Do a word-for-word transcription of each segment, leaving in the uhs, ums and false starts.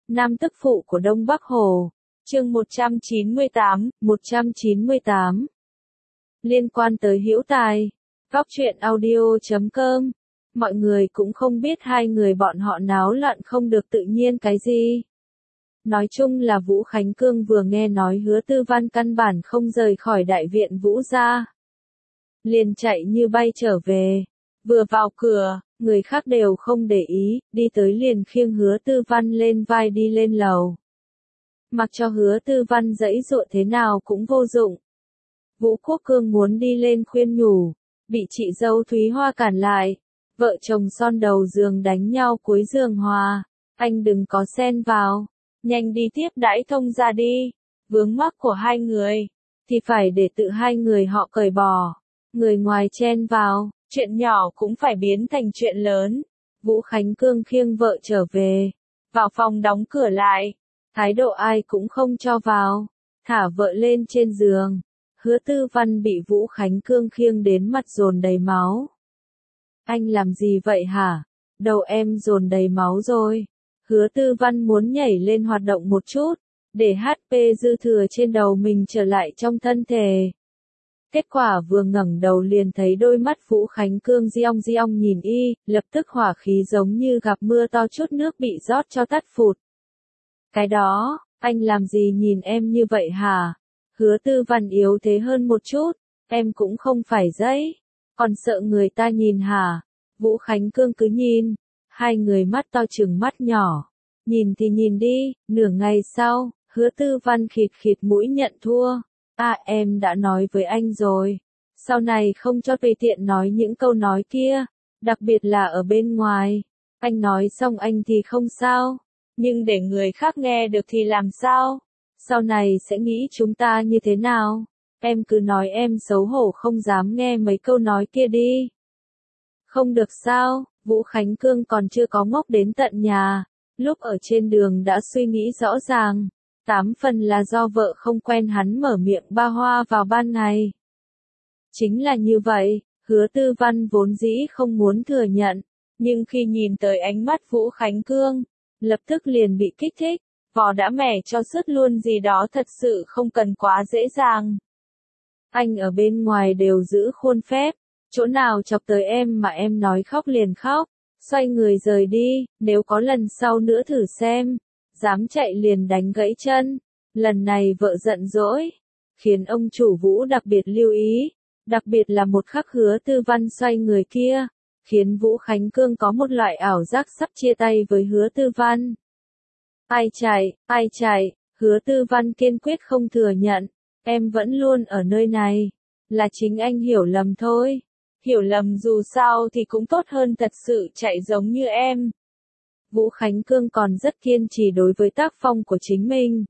Nam tức phụ của Đông Bắc Hồ. Chương một trăm chín mươi tám, một trăm chín mươi tám. Liên quan tới Hữu Tài. Góc truyện audio chấm com. Mọi người cũng không biết hai người bọn họ náo loạn không được tự nhiên cái gì. Nói chung là Vũ Khánh Cương vừa nghe nói Hứa Tư Văn căn bản không rời khỏi đại viện Vũ gia, liền chạy như bay trở về. Vừa vào cửa, người khác đều không để ý, đi tới liền khiêng Hứa Tư Văn lên vai đi lên lầu. Mặc cho Hứa Tư Văn giãy giụa thế nào cũng vô dụng. Vũ Quốc Cương muốn đi lên khuyên nhủ, bị chị dâu Thúy Hoa cản lại. Vợ chồng son đầu giường đánh nhau cuối giường hòa, anh đừng có xen vào, nhanh đi tiếp đãi thông ra đi. Vướng mắc của hai người thì phải để tự hai người họ cởi bỏ, người ngoài chen vào, chuyện nhỏ cũng phải biến thành chuyện lớn. Vũ Khánh Cương khiêng vợ trở về, vào phòng đóng cửa lại, thái độ ai cũng không cho vào, thả vợ lên trên giường. Hứa Tư Văn bị Vũ Khánh Cương khiêng đến mặt dồn đầy máu. Anh làm gì vậy hả? Đầu em dồn đầy máu rồi. Hứa Tư Văn muốn nhảy lên hoạt động một chút, để hát pê dư thừa trên đầu mình trở lại trong thân thể. Kết quả vừa ngẩng đầu liền thấy đôi mắt Vũ Khánh Cương giong giong nhìn y, lập tức hỏa khí giống như gặp mưa to chút nước bị rót cho tắt phụt. Cái đó, anh làm gì nhìn em như vậy hả? Hứa Tư Văn yếu thế hơn một chút, em cũng không phải dãy, còn sợ người ta nhìn hả? Vũ Khánh Cương cứ nhìn, hai người mắt to chừng mắt nhỏ, nhìn thì nhìn đi. Nửa ngày sau, Hứa Tư Văn khịt khịt mũi nhận thua. À, em đã nói với anh rồi, sau này không cho tùy tiện nói những câu nói kia, đặc biệt là ở bên ngoài. Anh nói xong anh thì không sao, nhưng để người khác nghe được thì làm sao? Sau này sẽ nghĩ chúng ta như thế nào? Em cứ nói em xấu hổ không dám nghe mấy câu nói kia đi. Không được sao? Vũ Khánh Cương còn chưa có ngốc đến tận nhà, lúc ở trên đường đã suy nghĩ rõ ràng. Tám phần là do vợ không quen hắn mở miệng ba hoa vào ban ngày. Chính là như vậy, Hứa Tư Văn vốn dĩ không muốn thừa nhận, nhưng khi nhìn tới ánh mắt Vũ Khánh Cương, lập tức liền bị kích thích. Vò đã mẻ cho sứt luôn gì đó thật sự không cần quá dễ dàng. Anh ở bên ngoài đều giữ khuôn phép, chỗ nào chọc tới em mà em nói khóc liền khóc, xoay người rời đi. Nếu có lần sau nữa thử xem, dám chạy liền đánh gãy chân. Lần này vợ giận dỗi, khiến ông chủ Vũ đặc biệt lưu ý, đặc biệt là một khắc Hứa Tư Văn xoay người kia, khiến Vũ Khánh Cương có một loại ảo giác sắp chia tay với Hứa Tư Văn. Ai chạy, ai chạy, Hứa Tư Văn kiên quyết không thừa nhận, em vẫn luôn ở nơi này, là chính anh hiểu lầm thôi. Hiểu lầm dù sao thì cũng tốt hơn thật sự chạy giống như em. Vũ Khánh Cương còn rất kiên trì đối với tác phong của chính mình.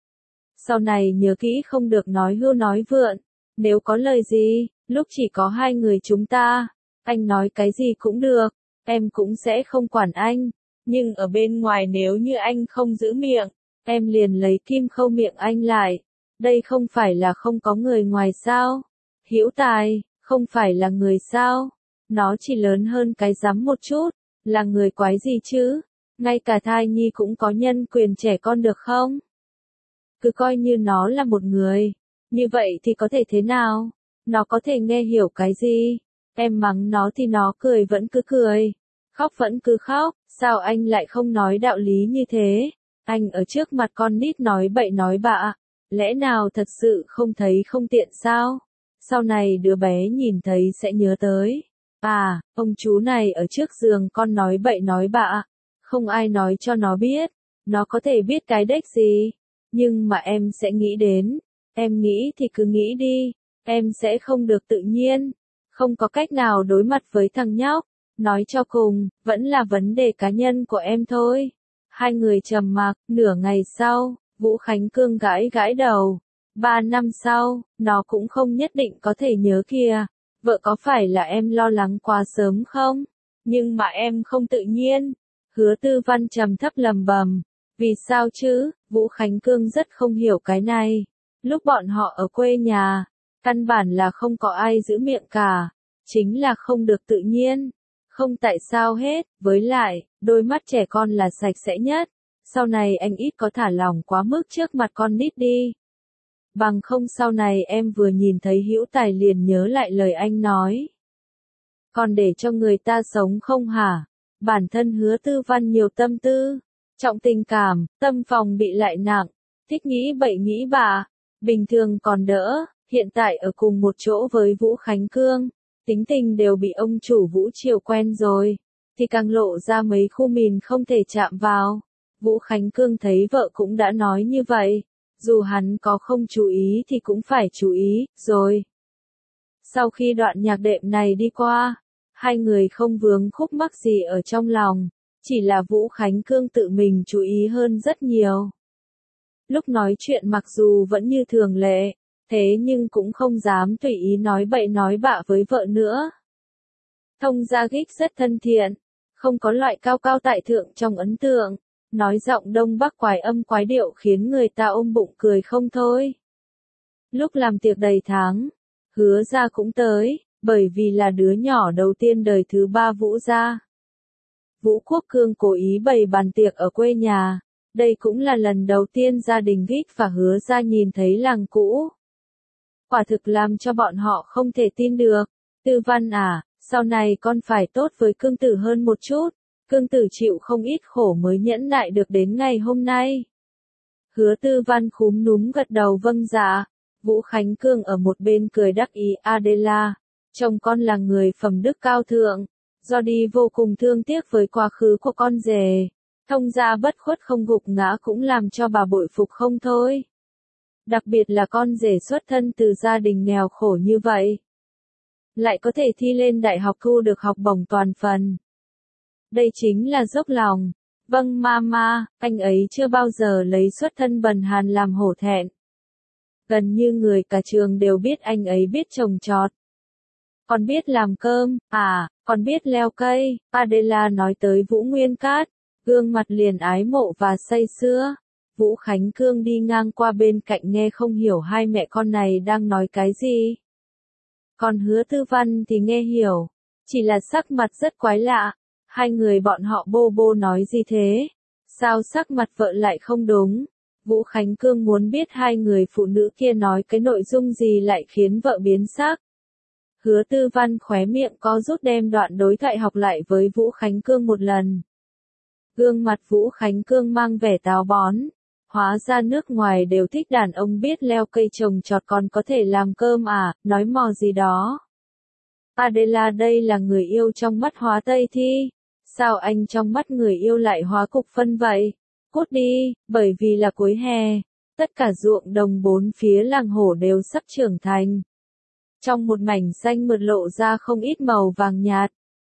Sau này nhớ kỹ không được nói hưu nói vượn, nếu có lời gì, lúc chỉ có hai người chúng ta, anh nói cái gì cũng được, em cũng sẽ không quản anh. Nhưng ở bên ngoài nếu như anh không giữ miệng, em liền lấy kim khâu miệng anh lại. Đây không phải là không có người ngoài sao? Hữu Tài, không phải là người sao? Nó chỉ lớn hơn cái rắm một chút, là người quái gì chứ? Ngay cả thai nhi cũng có nhân quyền trẻ con được không? Cứ coi như nó là một người, như vậy thì có thể thế nào? Nó có thể nghe hiểu cái gì? Em mắng nó thì nó cười vẫn cứ cười, khóc vẫn cứ khóc. Sao anh lại không nói đạo lý như thế? Anh ở trước mặt con nít nói bậy nói bạ, lẽ nào thật sự không thấy không tiện sao? Sau này đứa bé nhìn thấy sẽ nhớ tới. À, ông chú này ở trước giường con nói bậy nói bạ, không ai nói cho nó biết, nó có thể biết cái đếch gì. Nhưng mà em sẽ nghĩ đến, em nghĩ thì cứ nghĩ đi, em sẽ không được tự nhiên, không có cách nào đối mặt với thằng nhóc. Nói cho cùng, vẫn là vấn đề cá nhân của em thôi. Hai người trầm mặc. Nửa ngày sau, Vũ Khánh Cương gãi gãi đầu. Ba năm sau, nó cũng không nhất định có thể nhớ kìa. Vợ có phải là em lo lắng quá sớm không? Nhưng mà em không tự nhiên. Hứa Tư Văn trầm thấp lầm bầm. Vì sao chứ? Vũ Khánh Cương rất không hiểu cái này. Lúc bọn họ ở quê nhà, căn bản là không có ai giữ miệng cả. Chính là không được tự nhiên. Không tại sao hết, với lại, đôi mắt trẻ con là sạch sẽ nhất, Sau này anh ít có thả lỏng quá mức trước mặt con nít đi. Bằng không sau này em vừa nhìn thấy Hữu Tài liền nhớ lại lời anh nói. Còn để cho người ta sống không hả? Bản thân Hứa Tư Văn nhiều tâm tư, trọng tình cảm, tâm phòng bị lại nặng, thích nghĩ bậy nghĩ bạ, bình thường còn đỡ, hiện tại ở cùng một chỗ với Vũ Khánh Cương, tính tình đều bị ông chủ Vũ chiều quen rồi, thì càng lộ ra mấy khu mìn không thể chạm vào. Vũ Khánh Cương thấy vợ cũng đã nói như vậy, dù hắn có không chú ý thì cũng phải chú ý, rồi. Sau khi đoạn nhạc đệm này đi qua, hai người không vướng khúc mắc gì ở trong lòng, chỉ là Vũ Khánh Cương tự mình chú ý hơn rất nhiều. Lúc nói chuyện mặc dù vẫn như thường lệ, thế nhưng cũng không dám tùy ý nói bậy nói bạ với vợ nữa. Thông Gia Gích rất thân thiện, không có loại cao cao tại thượng trong ấn tượng, nói giọng Đông Bắc quái âm quái điệu khiến người ta ôm bụng cười không thôi. Lúc làm tiệc đầy tháng, Hứa gia cũng tới, bởi vì là đứa nhỏ đầu tiên đời thứ ba Vũ gia. Vũ Quốc Cương cố ý bày bàn tiệc ở quê nhà, đây cũng là lần đầu tiên gia đình Gích và Hứa gia nhìn thấy làng cũ. Quả thực làm cho bọn họ không thể tin được. Tư Văn à, sau này con phải tốt với Cương tử hơn một chút, Cương tử chịu không ít khổ mới nhẫn nại được đến ngày hôm nay. Hứa Tư Văn khúm núm gật đầu vâng dạ. Vũ Khánh Cương ở một bên cười đắc ý, Adela, chồng con là người phẩm đức cao thượng, do đi vô cùng thương tiếc với quá khứ của con rể, Thông gia bất khuất không gục ngã cũng làm cho bà bội phục không thôi. Đặc biệt là con rể xuất thân từ gia đình nghèo khổ như vậy, lại có thể thi lên đại học thu được học bổng toàn phần. Đây chính là dốc lòng. Vâng mama, anh ấy chưa bao giờ lấy xuất thân bần hàn làm hổ thẹn. Gần như người cả trường đều biết anh ấy biết trồng trọt. Còn biết làm cơm, à, còn biết leo cây. Adela nói tới Vũ Nguyên Cát, gương mặt liền ái mộ và say sưa. Vũ Khánh Cương đi ngang qua bên cạnh nghe không hiểu hai mẹ con này đang nói cái gì. Còn Hứa Tư Văn thì nghe hiểu, chỉ là sắc mặt rất quái lạ. Hai người bọn họ bô bô nói gì thế? Sao sắc mặt vợ lại không đúng? Vũ Khánh Cương muốn biết hai người phụ nữ kia nói cái nội dung gì lại khiến vợ biến sắc. Hứa Tư Văn khóe miệng có rút đem đoạn đối thoại học lại với Vũ Khánh Cương một lần. Gương mặt Vũ Khánh Cương mang vẻ táo bón. Hóa ra nước ngoài đều thích đàn ông biết leo cây trồng trọt còn có thể làm cơm à, nói mò gì đó. Adela đây là người yêu trong mắt Hóa Tây Thi. Sao anh trong mắt người yêu lại hóa cục phân vậy? Cút đi, bởi vì là cuối hè, tất cả ruộng đồng bốn phía làng hổ đều sắp trưởng thành. Trong một mảnh xanh mượt lộ ra không ít màu vàng nhạt.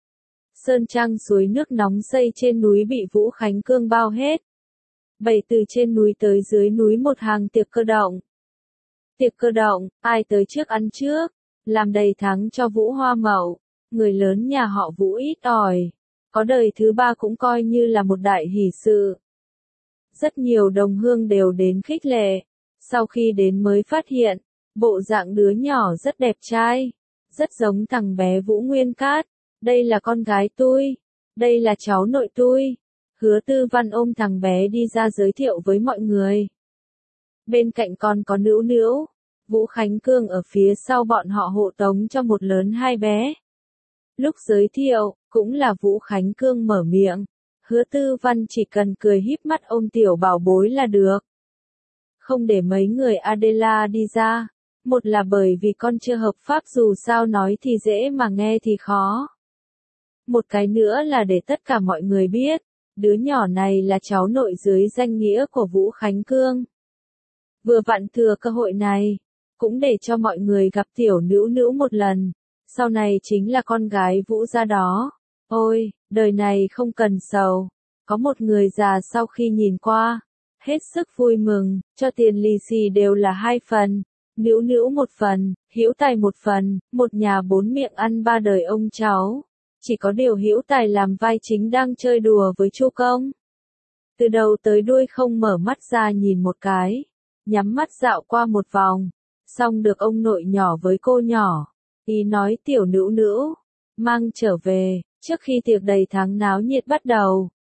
Sơn trang suối nước nóng xây trên núi bị Vũ Khánh Cương bao hết. Bày từ trên núi tới dưới núi một hàng tiệc cơ động. Tiệc cơ động, ai tới trước ăn trước, làm đầy thắng cho Vũ hoa mậu, người lớn nhà họ Vũ ít ỏi. Có đời thứ ba cũng coi như là một đại hỷ sự. Rất nhiều đồng hương đều đến khích lệ. Sau khi đến mới phát hiện, bộ dạng đứa nhỏ rất đẹp trai, rất giống thằng bé Vũ Nguyên Cát. Đây là con gái tôi, đây là cháu nội tôi. Hứa Tư Văn ôm thằng bé đi ra giới thiệu với mọi người. Bên cạnh còn có Nữu Nữu, Vũ Khánh Cương ở phía sau bọn họ hộ tống cho một lớn hai bé. Lúc giới thiệu, cũng là Vũ Khánh Cương mở miệng. Hứa Tư Văn chỉ cần cười híp mắt ôm tiểu bảo bối là được. Không để mấy người Adela đi ra. Một là bởi vì con chưa hợp pháp dù sao nói thì dễ mà nghe thì khó. Một cái nữa là để tất cả mọi người biết, đứa nhỏ này là cháu nội dưới danh nghĩa của Vũ Khánh Cương. Vừa vặn thừa cơ hội này, cũng để cho mọi người gặp tiểu Nữu Nữu một lần. Sau này chính là con gái Vũ gia đó. Ôi, đời này không cần sầu. Có một người già sau khi nhìn qua, hết sức vui mừng, cho tiền lì xì đều là hai phần. Nữu Nữu một phần, Hữu Tài một phần, một nhà bốn miệng ăn ba đời ông cháu. Chỉ có điều Hữu Tài làm vai chính đang chơi đùa với Chu Công. Từ đầu tới đuôi không mở mắt ra nhìn một cái, nhắm mắt dạo qua một vòng, xong được ông nội nhỏ với cô nhỏ. Ý nói tiểu Nữu Nữu, mang trở về, trước khi tiệc đầy tháng náo nhiệt bắt đầu.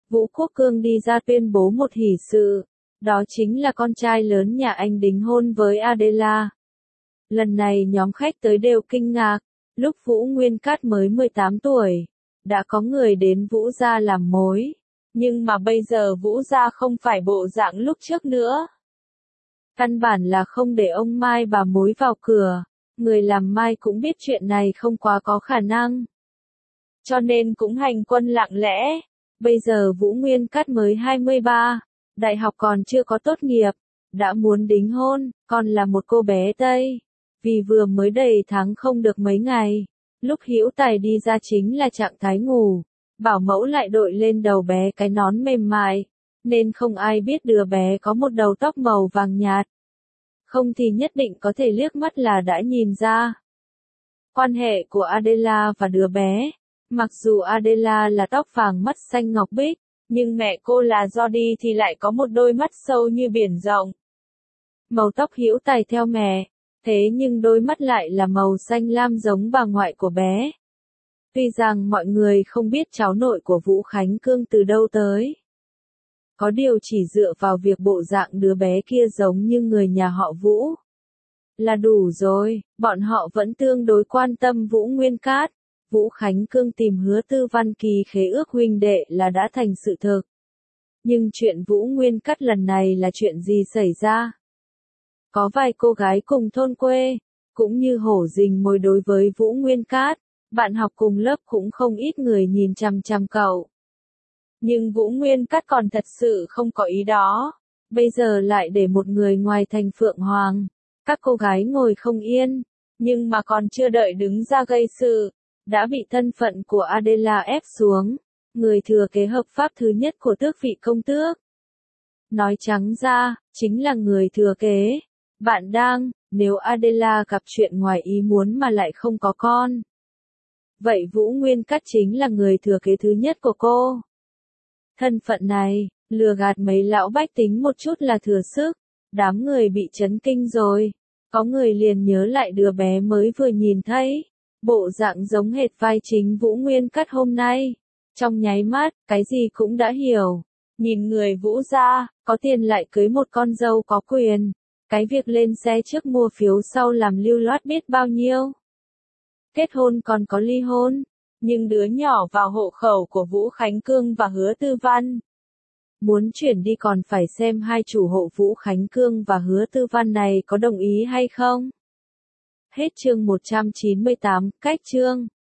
Vũ Quốc Cương đi ra tuyên bố một hỷ sự, đó chính là con trai lớn nhà anh đính hôn với Adela. Lần này nhóm khách tới đều kinh ngạc, lúc Vũ Nguyên Cát mới mười tám tuổi, đã có người đến Vũ gia làm mối, nhưng mà bây giờ Vũ gia không phải bộ dạng lúc trước nữa. Căn bản là không để ông mai bà mối vào cửa, người làm mai cũng biết chuyện này không quá có khả năng. Cho nên cũng hành quân lặng lẽ, bây giờ Vũ Nguyên Cát mới hai mươi ba, đại học còn chưa có tốt nghiệp, đã muốn đính hôn, còn là một cô bé Tây. Vì vừa mới đầy tháng không được mấy ngày, lúc Hữu Tài đi ra chính là trạng thái ngủ, bảo mẫu lại đội lên đầu bé cái nón mềm mại, nên không ai biết đứa bé có một đầu tóc màu vàng nhạt. Không thì nhất định có thể liếc mắt là đã nhìn ra. Quan hệ của Adela và đứa bé, mặc dù Adela là tóc vàng mắt xanh ngọc bích, nhưng mẹ cô là Jody thì lại có một đôi mắt sâu như biển rộng. Màu tóc Hữu Tài theo mẹ, thế nhưng đôi mắt lại là màu xanh lam giống bà ngoại của bé. Tuy rằng mọi người không biết cháu nội của Vũ Khánh Cương từ đâu tới. Có điều chỉ dựa vào việc bộ dạng đứa bé kia giống như người nhà họ Vũ là đủ rồi, bọn họ vẫn tương đối quan tâm Vũ Nguyên Cát. Vũ Khánh Cương tìm Hứa Tư Văn ký khế ước huynh đệ là đã thành sự thực. Nhưng chuyện Vũ Nguyên Cát lần này là chuyện gì xảy ra? Có vài cô gái cùng thôn quê, cũng như hổ rình mồi đối với Vũ Nguyên Cát, bạn học cùng lớp cũng không ít người nhìn chằm chằm cậu. Nhưng Vũ Nguyên Cát còn thật sự không có ý đó, bây giờ lại để một người ngoài thành Phượng Hoàng. Các cô gái ngồi không yên, nhưng mà còn chưa đợi đứng ra gây sự, đã bị thân phận của Adela ép xuống, người thừa kế hợp pháp thứ nhất của tước vị công tước. Nói trắng ra, chính là người thừa kế. Bạn đang, nếu Adela gặp chuyện ngoài ý muốn mà lại không có con. Vậy Vũ Nguyên Cát chính là người thừa kế thứ nhất của cô. Thân phận này, lừa gạt mấy lão bách tính một chút là thừa sức, đám người bị chấn kinh rồi. Có người liền nhớ lại đứa bé mới vừa nhìn thấy, bộ dạng giống hệt vai chính Vũ Nguyên Cát hôm nay. Trong nháy mắt, cái gì cũng đã hiểu. Nhìn người Vũ gia, có tiền lại cưới một con dâu có quyền. Cái việc lên xe trước mua phiếu sau làm lưu loát biết bao nhiêu. Kết hôn còn có ly hôn, nhưng đứa nhỏ vào hộ khẩu của Vũ Khánh Cương và Hứa Tư Văn. Muốn chuyển đi còn phải xem hai chủ hộ Vũ Khánh Cương và Hứa Tư Văn này có đồng ý hay không. Hết chương một trăm chín mươi tám, cách chương.